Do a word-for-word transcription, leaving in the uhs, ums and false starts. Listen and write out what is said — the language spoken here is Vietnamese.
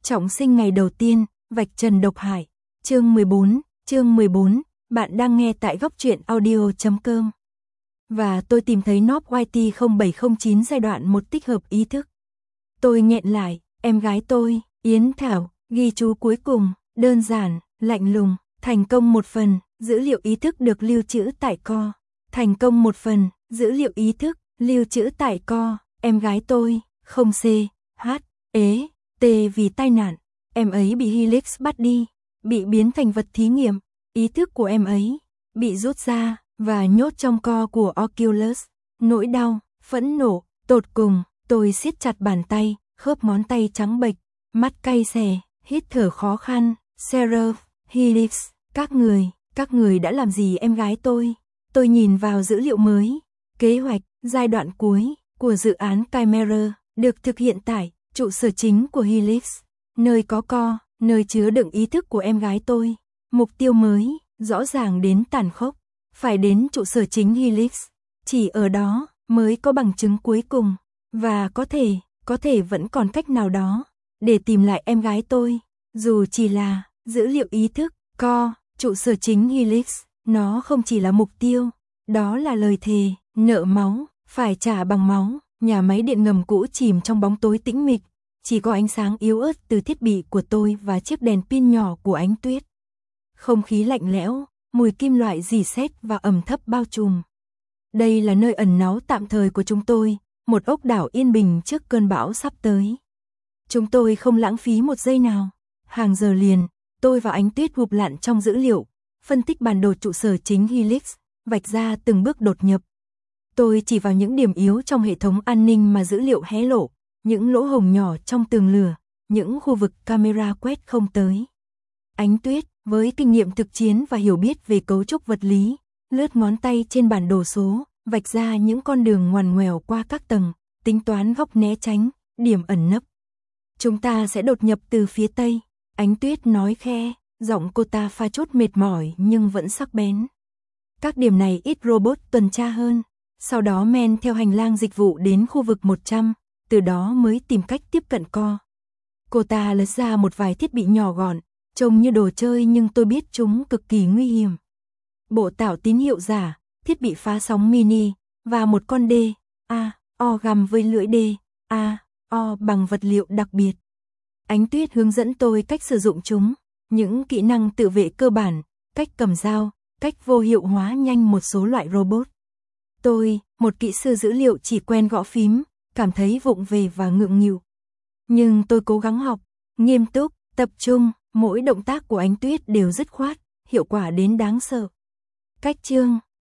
Trọng sinh ngày đầu tiên, vạch trần độc hại. Chương mười bốn, chương mười bốn, bạn đang nghe tại góc truyện audio chấm com. Và tôi tìm thấy Nob Y T không bảy không chín giai đoạn một tích hợp ý thức. Tôi nghẹn lại, em gái tôi, Yến Thảo, ghi chú cuối cùng, đơn giản, lạnh lùng, thành công một phần, dữ liệu ý thức được lưu trữ tại co. Thành công một phần, dữ liệu ý thức, lưu trữ tại co, em gái tôi, không C, H, ế, T vì tai nạn, em ấy bị Helix bắt đi, bị biến thành vật thí nghiệm, ý thức của em ấy, bị rút ra, và nhốt trong co của Oculus, nỗi đau, phẫn nộ, tột cùng, tôi siết chặt bàn tay, khớp ngón tay trắng bệch, mắt cay xè, hít thở khó khăn, Seraph, Helix, các người, các người đã làm gì em gái tôi? Tôi nhìn vào dữ liệu mới, kế hoạch, giai đoạn cuối của dự án Chimera, được thực hiện tại trụ sở chính của Helix, nơi có co, nơi chứa đựng ý thức của em gái tôi. Mục tiêu mới, rõ ràng đến tàn khốc, phải đến trụ sở chính Helix, chỉ ở đó mới có bằng chứng cuối cùng, và có thể, có thể vẫn còn cách nào đó, để tìm lại em gái tôi, dù chỉ là dữ liệu ý thức, co, trụ sở chính Helix, nó không chỉ là mục tiêu, đó là lời thề, nợ máu, phải trả bằng máu. Nhà máy điện ngầm cũ chìm trong bóng tối tĩnh mịch, chỉ có ánh sáng yếu ớt từ thiết bị của tôi và chiếc đèn pin nhỏ của Ánh Tuyết. Không khí lạnh lẽo, mùi kim loại rỉ sét và ẩm thấp bao trùm. Đây là nơi ẩn náu tạm thời của chúng tôi, một ốc đảo yên bình trước cơn bão sắp tới. Chúng tôi không lãng phí một giây nào. Hàng giờ liền, tôi và Ánh Tuyết gục lặn trong dữ liệu, phân tích bản đồ trụ sở chính Helix, vạch ra từng bước đột nhập. Tôi chỉ vào những điểm yếu trong hệ thống an ninh mà dữ liệu hé lộ, những lỗ hổng nhỏ trong tường lửa, những khu vực camera quét không tới. Ánh Tuyết, với kinh nghiệm thực chiến và hiểu biết về cấu trúc vật lý, lướt ngón tay trên bản đồ số, vạch ra những con đường ngoằn ngoèo qua các tầng, tính toán góc né tránh, điểm ẩn nấp. Chúng ta sẽ đột nhập từ phía Tây, Ánh Tuyết nói khe, giọng cô ta pha chút mệt mỏi nhưng vẫn sắc bén. Các điểm này ít robot tuần tra hơn. Sau đó men theo hành lang dịch vụ đến khu vực một trăm, từ đó mới tìm cách tiếp cận co. Cô ta lật ra một vài thiết bị nhỏ gọn, trông như đồ chơi nhưng tôi biết chúng cực kỳ nguy hiểm. Bộ tạo tín hiệu giả, thiết bị phá sóng mini, và một con D, A, O găm với lưỡi D, A, O bằng vật liệu đặc biệt. Ánh Tuyết hướng dẫn tôi cách sử dụng chúng, những kỹ năng tự vệ cơ bản, cách cầm dao, cách vô hiệu hóa nhanh một số loại robot. Tôi, một kỹ sư dữ liệu chỉ quen gõ phím, cảm thấy vụng về và ngượng nghịu. Nhưng tôi cố gắng học, nghiêm túc, tập trung, mỗi động tác của Ánh Tuyết đều dứt khoát, hiệu quả đến đáng sợ. Cách chương,